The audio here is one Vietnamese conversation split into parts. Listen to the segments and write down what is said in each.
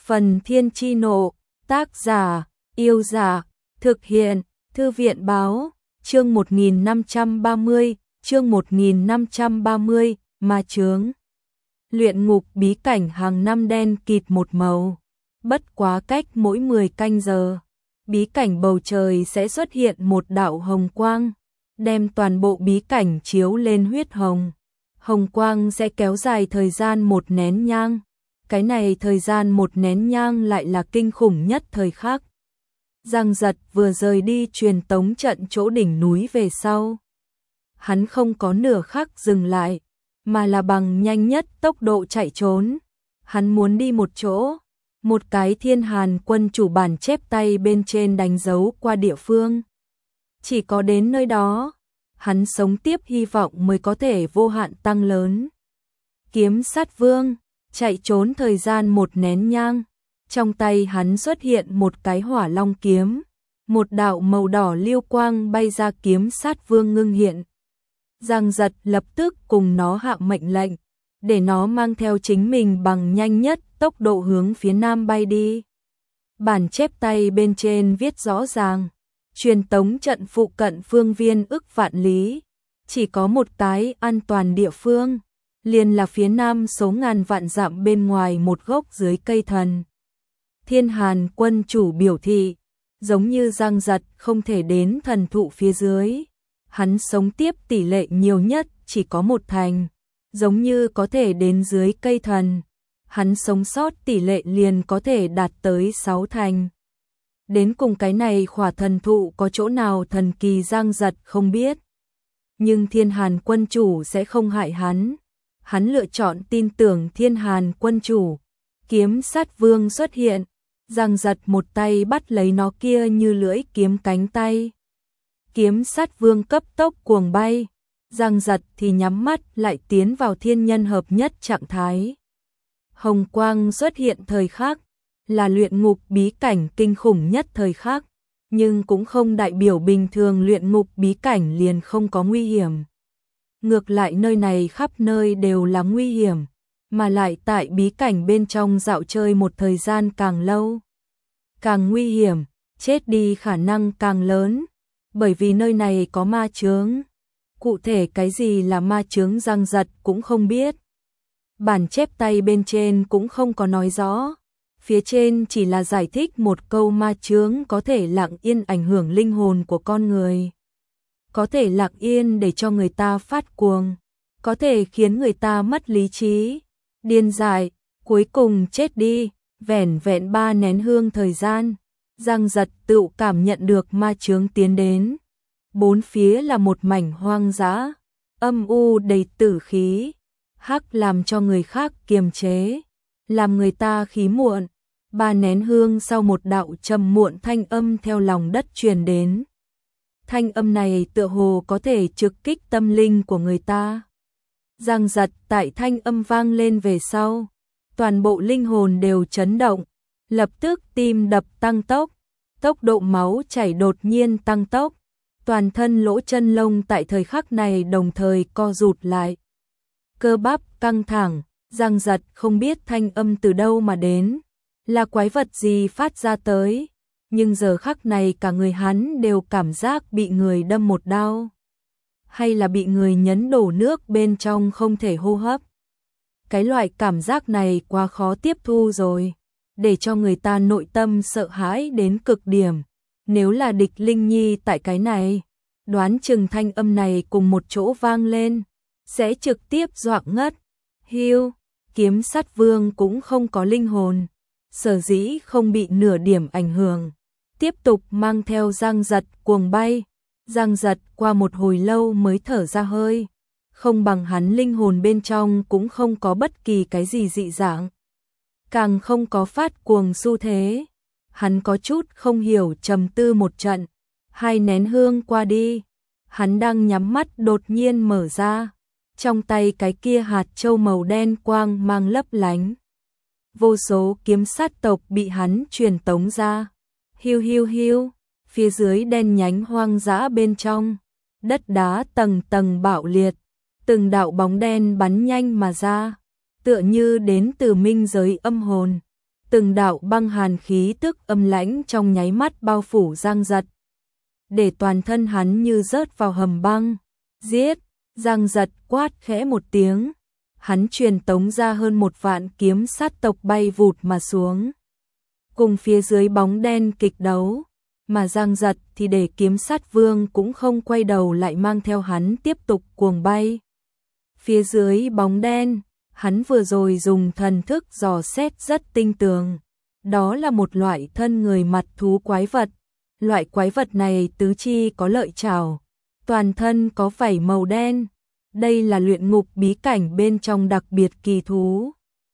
Phần Thiên Chi Nộ, tác giả, Yêu Giả, thực hiện, Thư viện Báo, chương 1530, chương 1530, ma chướng. Luyện ngục bí cảnh hàng năm đen kịt một màu, bất quá cách mỗi 10 canh giờ, bí cảnh bầu trời sẽ xuất hiện một đạo hồng quang, đem toàn bộ bí cảnh chiếu lên huyết hồng. Hồng quang sẽ kéo dài thời gian một nén nhang. Cái này thời gian một nén nhang lại là kinh khủng nhất thời khắc. Giang Giật vừa rời đi truyền tống trận chỗ đỉnh núi về sau. Hắn không có nửa khắc dừng lại, mà là bằng nhanh nhất tốc độ chạy trốn. Hắn muốn đi một chỗ, một cái Thiên Hàn quân chủ bản chép tay bên trên đánh dấu qua địa phương. Chỉ có đến nơi đó, hắn sống tiếp hy vọng mới có thể vô hạn tăng lớn. Kiếm sát vương, chạy trốn thời gian một nén nhang, trong tay hắn xuất hiện một cái hỏa long kiếm, một đạo màu đỏ liêu quang bay ra kiếm sát vương ngưng hiện. Giang Giật lập tức cùng nó hạ mệnh lệnh, để nó mang theo chính mình bằng nhanh nhất tốc độ hướng phía nam bay đi. Bản chép tay bên trên viết rõ ràng, truyền tống trận phụ cận phương viên ức vạn lý, chỉ có một cái an toàn địa phương, liền là phía nam số ngàn vạn dặm bên ngoài một gốc dưới cây thần. Thiên Hàn quân chủ biểu thị, giống như Giang Giật không thể đến thần thụ phía dưới, hắn sống tiếp tỷ lệ nhiều nhất chỉ có một thành, giống như có thể đến dưới cây thần, hắn sống sót tỷ lệ liền có thể đạt tới 6 thành. Đến cùng cái này khỏa thần thụ có chỗ nào thần kỳ Giang Giật không biết. Nhưng Thiên Hàn quân chủ sẽ không hại hắn. Hắn lựa chọn tin tưởng Thiên Hàn quân chủ. Kiếm sát vương xuất hiện. Giang Giật một tay bắt lấy nó kia như lưỡi kiếm cánh tay. Kiếm sát vương cấp tốc cuồng bay. Giang Giật thì nhắm mắt lại tiến vào thiên nhân hợp nhất trạng thái. Hồng quang xuất hiện thời khắc, là luyện ngục bí cảnh kinh khủng nhất thời khắc, nhưng cũng không đại biểu bình thường luyện ngục bí cảnh liền không có nguy hiểm. Ngược lại nơi này khắp nơi đều là nguy hiểm, mà lại tại bí cảnh bên trong dạo chơi một thời gian càng lâu, càng nguy hiểm, chết đi khả năng càng lớn, bởi vì nơi này có ma chướng. Cụ thể cái gì là ma chướng Giang Giật cũng không biết. Bản chép tay bên trên cũng không có nói rõ. Phía trên chỉ là giải thích một câu ma chướng có thể lặng yên ảnh hưởng linh hồn của con người. Có thể lặng yên để cho người ta phát cuồng. Có thể khiến người ta mất lý trí, điên dại, cuối cùng chết đi. Vẻn vẹn 3 nén hương thời gian, Giang Giật tự cảm nhận được ma chướng tiến đến. Bốn phía là một mảnh hoang dã, âm u đầy tử khí, hắc làm cho người khác kiềm chế, làm người ta khí muộn. 3 nén hương sau một đạo trầm muộn thanh âm theo lòng đất truyền đến. Thanh âm này tựa hồ có thể trực kích tâm linh của người ta. Giang Giật tại thanh âm vang lên về sau, toàn bộ linh hồn đều chấn động, lập tức tim đập tăng tốc, tốc độ máu chảy đột nhiên tăng tốc, toàn thân lỗ chân lông tại thời khắc này đồng thời co rụt lại. Cơ bắp căng thẳng, Giang Giật không biết thanh âm từ đâu mà đến, là quái vật gì phát ra tới, nhưng giờ khắc này cả người hắn đều cảm giác bị người đâm một đao, hay là bị người nhấn đổ nước bên trong không thể hô hấp. Cái loại cảm giác này quá khó tiếp thu rồi, để cho người ta nội tâm sợ hãi đến cực điểm. Nếu là địch Linh Nhi tại cái này, đoán chừng thanh âm này cùng một chỗ vang lên, sẽ trực tiếp dọa ngất. Hiu, kiếm sát vương cũng không có linh hồn, sở dĩ không bị nửa điểm ảnh hưởng, tiếp tục mang theo Giang Giật cuồng bay. Giang Giật qua một hồi lâu mới thở ra hơi, không bằng hắn linh hồn bên trong cũng không có bất kỳ cái gì dị dạng, càng không có phát cuồng xu thế. Hắn có chút không hiểu trầm tư một trận, 2 nén hương qua đi, hắn đang nhắm mắt đột nhiên mở ra, trong tay cái kia hạt châu màu đen quang mang lấp lánh. Vô số kiếm sát tộc bị hắn truyền tống ra. Hiu hiu hiu, phía dưới đen nhánh hoang dã bên trong, đất đá tầng tầng bạo liệt, từng đạo bóng đen bắn nhanh mà ra, tựa như đến từ minh giới âm hồn. Từng đạo băng hàn khí tức âm lãnh trong nháy mắt bao phủ Giang Giật, để toàn thân hắn như rớt vào hầm băng. Giết! Giang Giật quát khẽ một tiếng, hắn truyền tống ra hơn 1.000 kiếm sát tộc bay vụt mà xuống, cùng phía dưới bóng đen kịch đấu, mà Giang Giật thì để kiếm sát vương cũng không quay đầu lại mang theo hắn tiếp tục cuồng bay. Phía dưới bóng đen, hắn vừa rồi dùng thần thức dò xét rất tinh tường, đó là một loại thân người mặt thú quái vật, loại quái vật này tứ chi có lợi chảo, toàn thân có vảy màu đen. Đây là luyện ngục bí cảnh bên trong đặc biệt kỳ thú.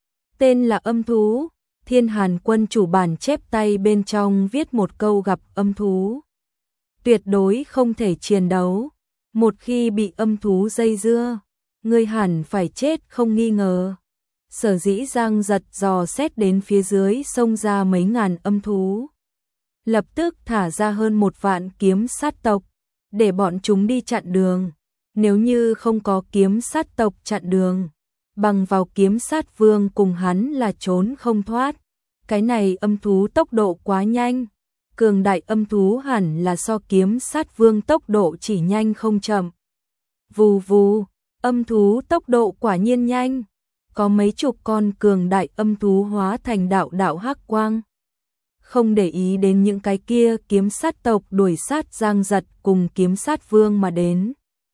Tên là âm thú, Thiên Hàn Quân chủ bản chép tay bên trong viết một câu gặp âm thú. Tuyệt đối không thể chiến đấu, một khi bị âm thú dây dưa, người hẳn phải chết không nghi ngờ. Sở dĩ Giang Giật dò xét đến phía dưới xông ra mấy ngàn âm thú. Lập tức thả ra hơn 1.000 kiếm sát tộc, để bọn chúng đi chặn đường. Nếu như không có kiếm sát tộc chặn đường, bằng vào kiếm sát vương cùng hắn là trốn không thoát. Cái này âm thú tốc độ quá nhanh, cường đại âm thú hẳn là so kiếm sát vương tốc độ chỉ nhanh không chậm. Vù vù, âm thú tốc độ quả nhiên nhanh, có mấy chục con cường đại âm thú hóa thành đạo đạo hắc quang. Không để ý đến những cái kia kiếm sát tộc đuổi sát Giang Giật cùng kiếm sát vương mà đến.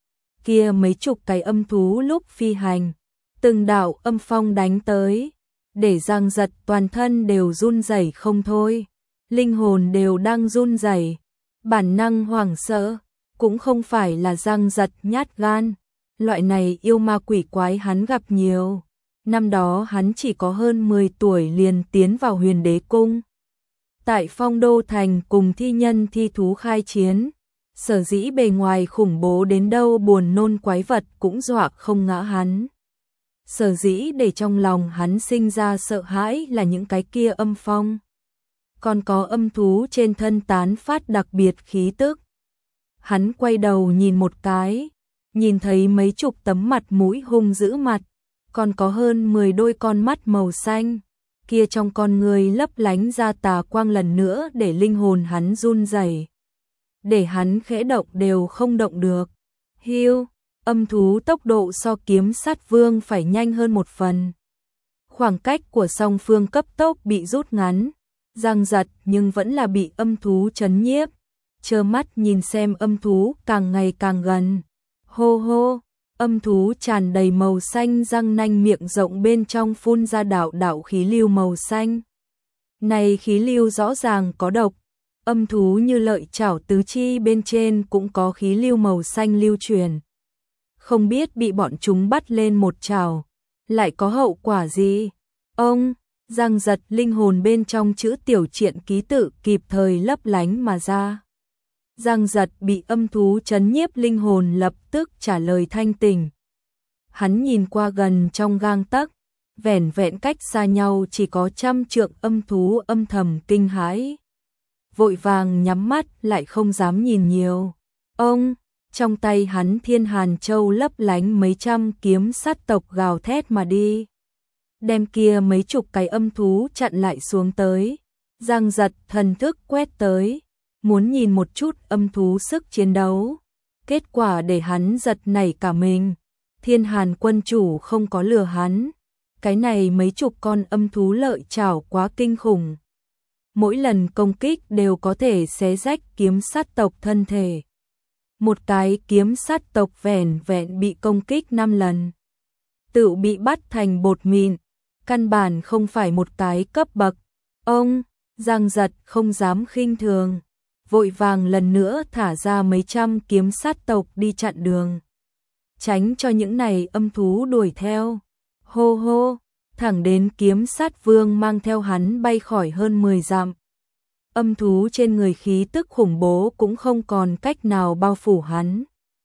Kia mấy chục cái âm thú lúc phi hành, từng đạo âm phong đánh tới, để Giang Giật toàn thân đều run rẩy không thôi, linh hồn đều đang run rẩy, bản năng hoảng sợ, cũng không phải là Giang Giật nhát gan, loại này yêu ma quỷ quái hắn gặp nhiều. Năm đó hắn chỉ có hơn 10 tuổi liền tiến vào Huyền Đế Cung. Tại Phong Đô Thành cùng thi nhân thi thú khai chiến, sở dĩ bề ngoài khủng bố đến đâu buồn nôn quái vật cũng dọa không ngã hắn. Sở dĩ để trong lòng hắn sinh ra sợ hãi là những cái kia âm phong. Còn có âm thú trên thân tán phát đặc biệt khí tức. Hắn quay đầu nhìn một cái, nhìn thấy mấy chục tấm mặt mũi hung dữ mặt, còn có hơn 10 đôi con mắt màu xanh. Kia trong con người lấp lánh ra tà quang lần nữa để linh hồn hắn run rẩy, để hắn khẽ động đều không động được. Hiu, âm thú tốc độ so kiếm sát vương phải nhanh hơn một phần. Khoảng cách của song phương cấp tốc bị rút ngắn, Giang Giật nhưng vẫn là bị âm thú chấn nhiếp, trơ mắt nhìn xem âm thú càng ngày càng gần. Hô hô, âm thú tràn đầy màu xanh răng nanh miệng rộng bên trong phun ra đạo đạo khí lưu màu xanh. Này khí lưu rõ ràng có độc, âm thú như lợi chảo tứ chi bên trên cũng có khí lưu màu xanh lưu truyền. Không biết bị bọn chúng bắt lên một chảo, lại có hậu quả gì? Ông, Giang Giật linh hồn bên trong chữ tiểu triện ký tự kịp thời lấp lánh mà ra. Giang Giật bị âm thú chấn nhiếp linh hồn lập tức trả lời thanh tỉnh. Hắn nhìn qua gần trong gang tấc, vẻn vẹn cách xa nhau chỉ có 100 trượng âm thú âm thầm kinh hãi. Vội vàng nhắm mắt lại không dám nhìn nhiều. Ông, trong tay hắn Thiên Hàn Châu lấp lánh mấy trăm kiếm sát tộc gào thét mà đi. Đem kia mấy chục cái âm thú chặn lại xuống tới. Giang Giật thần thức quét tới, muốn nhìn một chút âm thú sức chiến đấu. Kết quả để hắn giật nảy cả mình. Thiên Hàn Quân chủ không có lừa hắn. Cái này mấy chục con âm thú lợi chảo quá kinh khủng. Mỗi lần công kích đều có thể xé rách kiếm sát tộc thân thể. Một cái kiếm sát tộc vẻn vẹn bị công kích 5 lần, tự bị bắt thành bột mịn, căn bản không phải một cái cấp bậc. Ông, Giang Giật không dám khinh thường, vội vàng lần nữa thả ra mấy trăm kiếm sát tộc đi chặn đường, tránh cho những này âm thú đuổi theo. Hô hô, thẳng đến kiếm sát vương mang theo hắn bay khỏi hơn 10 dặm. Âm thú trên người khí tức khủng bố cũng không còn cách nào bao phủ hắn.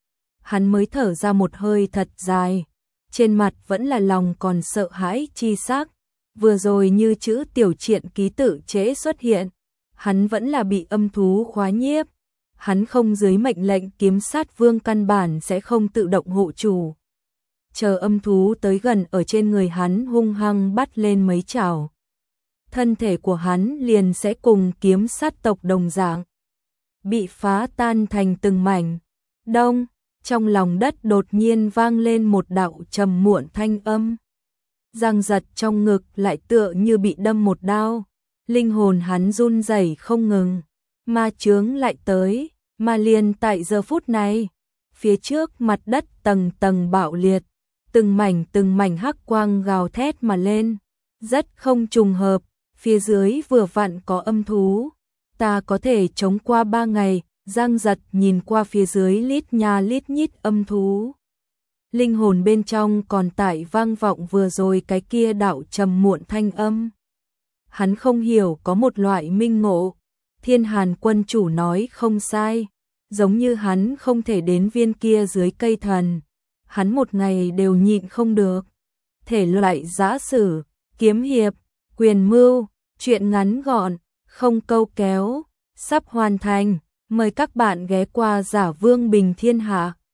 Hắn mới thở ra một hơi thật dài, trên mặt vẫn là lòng còn sợ hãi chi sắc. Vừa rồi như chữ tiểu triện ký tự trễ xuất hiện, hắn vẫn là bị âm thú khóa nhiếp. Hắn không dưới mệnh lệnh kiếm sát vương căn bản sẽ không tự động hộ chủ. Chờ âm thú tới gần ở trên người hắn hung hăng bắt lên mấy chảo. thân thể của hắn liền sẽ cùng kiếm sát tộc đồng dạng, bị phá tan thành từng mảnh. Đông, trong lòng đất đột nhiên vang lên một đạo trầm muộn thanh âm. Giang giật trong ngực lại tựa như bị đâm một đao, linh hồn hắn run rẩy không ngừng, ma chướng lại tới, mà liền tại giờ phút này, phía trước mặt đất tầng tầng bạo liệt, từng mảnh hắc quang gào thét mà lên, rất không trùng hợp, phía dưới vừa vặn có âm thú, ta có thể chống qua 3 ngày. Giang giật nhìn qua phía dưới lít nha lít nhít âm thú. Linh hồn bên trong còn tại vang vọng vừa rồi cái kia đạo trầm muộn thanh âm. Hắn không hiểu có một loại minh ngộ. Thiên Hàn quân chủ nói không sai. Giống như hắn không thể đến viên kia dưới cây thần. Hắn một ngày đều nhịn không được. Thể loại giã sử, kiếm hiệp, quyền mưu, chuyện ngắn gọn, không câu kéo, sắp hoàn thành. Mời các bạn ghé qua Giả Vương Bình Thiên Hạ.